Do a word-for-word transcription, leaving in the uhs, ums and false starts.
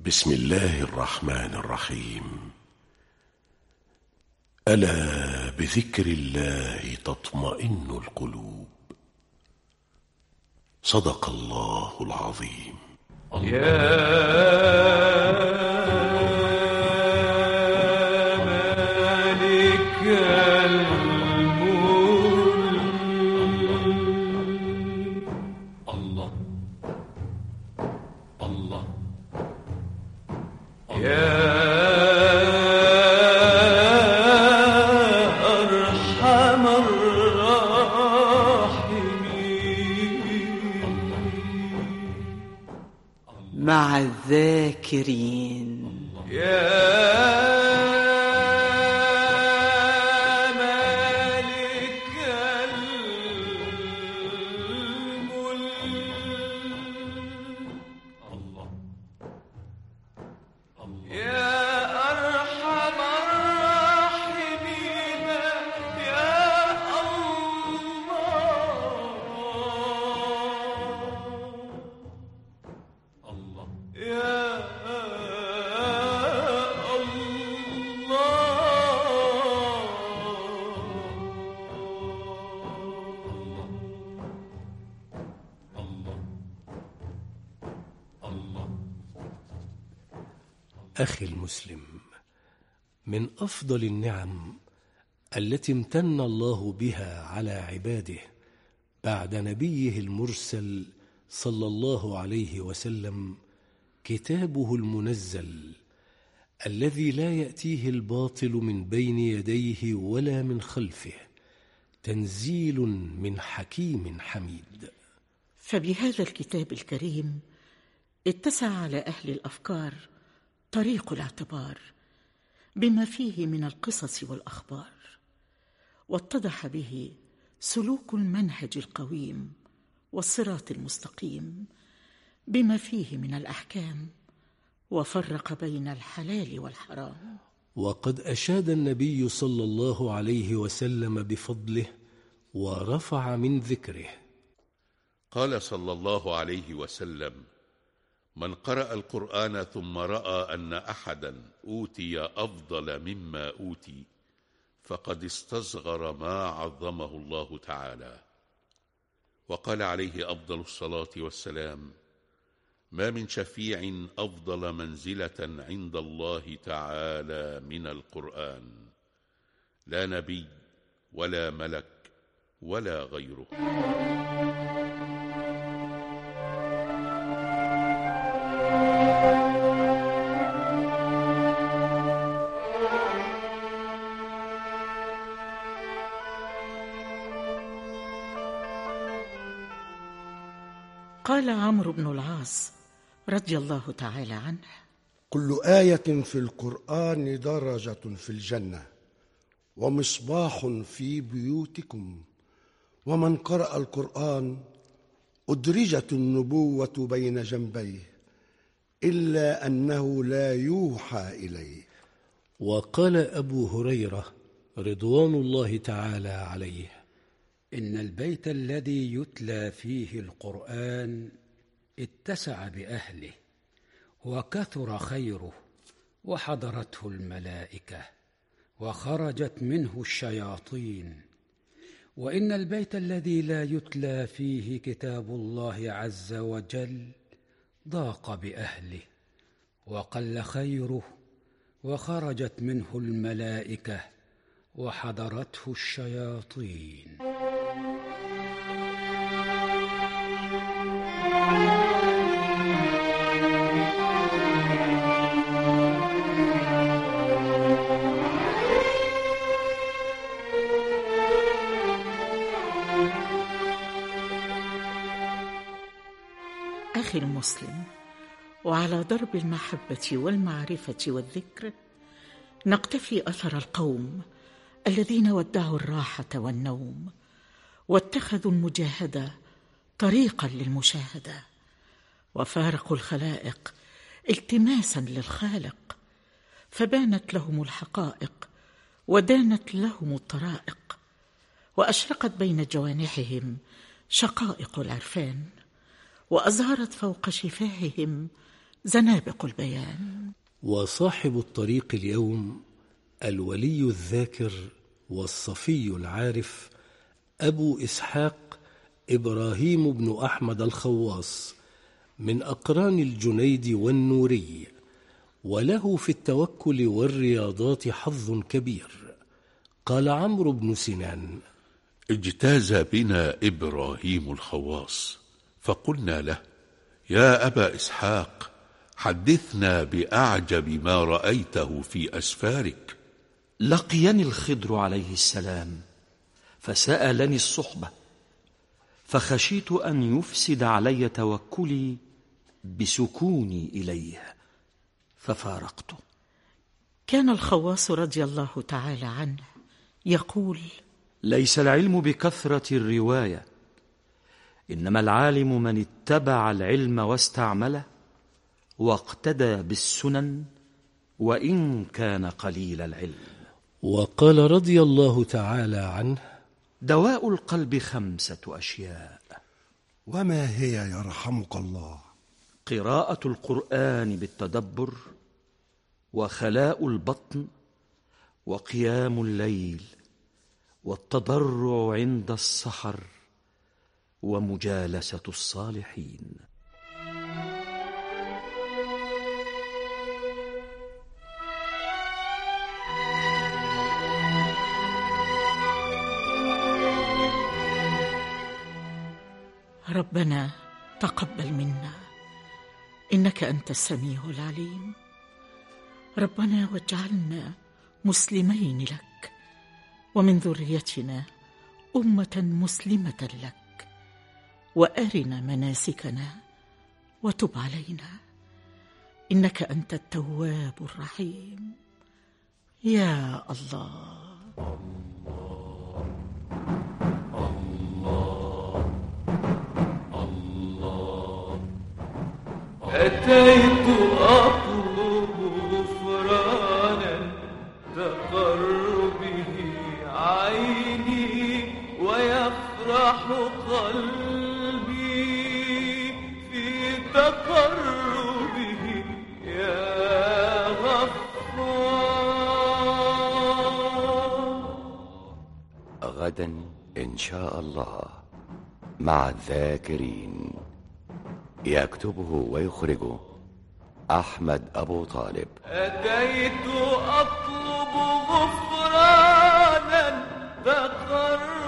بسم الله الرحمن الرحيم. ألا بذكر الله تطمئن القلوب. صدق الله العظيم. يا مالك الملك. الله الله يا أرحم الراحمين. مع الذاكرين. يا مالك الملك. الله يا أرحم الراحمين. يا الله الله يا أخي المسلم، من أفضل النعم التي امتن الله بها على عباده بعد نبيه المرسل صلى الله عليه وسلم كتابه المنزل الذي لا يأتيه الباطل من بين يديه ولا من خلفه، تنزيل من حكيم حميد. فبهذا الكتاب الكريم اتسع على أهل الأفكار طريق الاعتبار بما فيه من القصص والأخبار، واتضح به سلوك المنهج القويم والصراط المستقيم بما فيه من الأحكام، وفرق بين الحلال والحرام. وقد أشاد النبي صلى الله عليه وسلم بفضله ورفع من ذكره. قال صلى الله عليه وسلم: من قرأ القرآن ثم رأى أن أحدا أوتي أفضل مما أوتي فقد استصغر ما عظمه الله تعالى. وقال عليه أفضل الصلاة والسلام: ما من شفيع أفضل منزلة عند الله تعالى من القرآن، لا نبي ولا ملك ولا غيره. قال عمرو بن العاص رضي الله تعالى عنه: كل آية في القرآن درجة في الجنة ومصباح في بيوتكم، ومن قرأ القرآن أدرجت النبوة بين جنبيه إلا أنه لا يوحى إليه. وقال أبو هريرة رضوان الله تعالى عليه: إن البيت الذي يتلى فيه القرآن اتسع بأهله وكثر خيره وحضرته الملائكة وخرجت منه الشياطين، وإن البيت الذي لا يتلى فيه كتاب الله عز وجل ضاق بأهله وقل خيره وخرجت منه الملائكة وحضرته الشياطين. أخي المسلم، وعلى درب المحبة والمعرفة والذكر نقتفي أثر القوم الذين ودعوا الراحة والنوم واتخذوا المجاهدة طريقا للمشاهدة، وفارقوا الخلائق التماسا للخالق، فبانت لهم الحقائق ودانت لهم الطرائق، وأشرقت بين جوانحهم شقائق العرفان، وأزهرت فوق شفاههم زنابق البيان. وصاحب الطريق اليوم الولي الذاكر والصفي العارف أبو إسحاق إبراهيم بن أحمد الخواص من أقران الجنيد والنوري، وله في التوكل والرياضات حظ كبير. قال عمرو بن سنان: اجتاز بنا إبراهيم الخواص فقلنا له: يا أبا إسحاق، حدثنا بأعجب ما رأيته في أسفارك. لقيني الخضر عليه السلام فسألني الصحبة، فخشيت أن يفسد علي توكلي بسكوني إليه ففارقته. كان الخواص رضي الله تعالى عنه يقول: ليس العلم بكثرة الرواية، إنما العالم من اتبع العلم واستعمله واقتدى بالسنن وإن كان قليل العلم. وقال رضي الله تعالى عنه: دواء القلب خمسة أشياء. وما هي يرحمك الله؟ قراءة القرآن بالتدبر، وخلاء البطن، وقيام الليل، والتضرع عند السحر، ومجالسة الصالحين. ربنا تقبل منا إنك أنت السميع العليم. ربنا واجعلنا مسلمين لك ومن ذريتنا أمة مسلمة لك، وأرنا مناسكنا وتب علينا إنك أنت التواب الرحيم. يا الله. أتيت أطلب غفرانا تقر به عيني ويفرح قلبي في تقربه يا غفار. غدا إن شاء الله مع الذاكرين، يكتبه ويخرجه أحمد أبو طالب. أتيت أطلب غفرانا تقر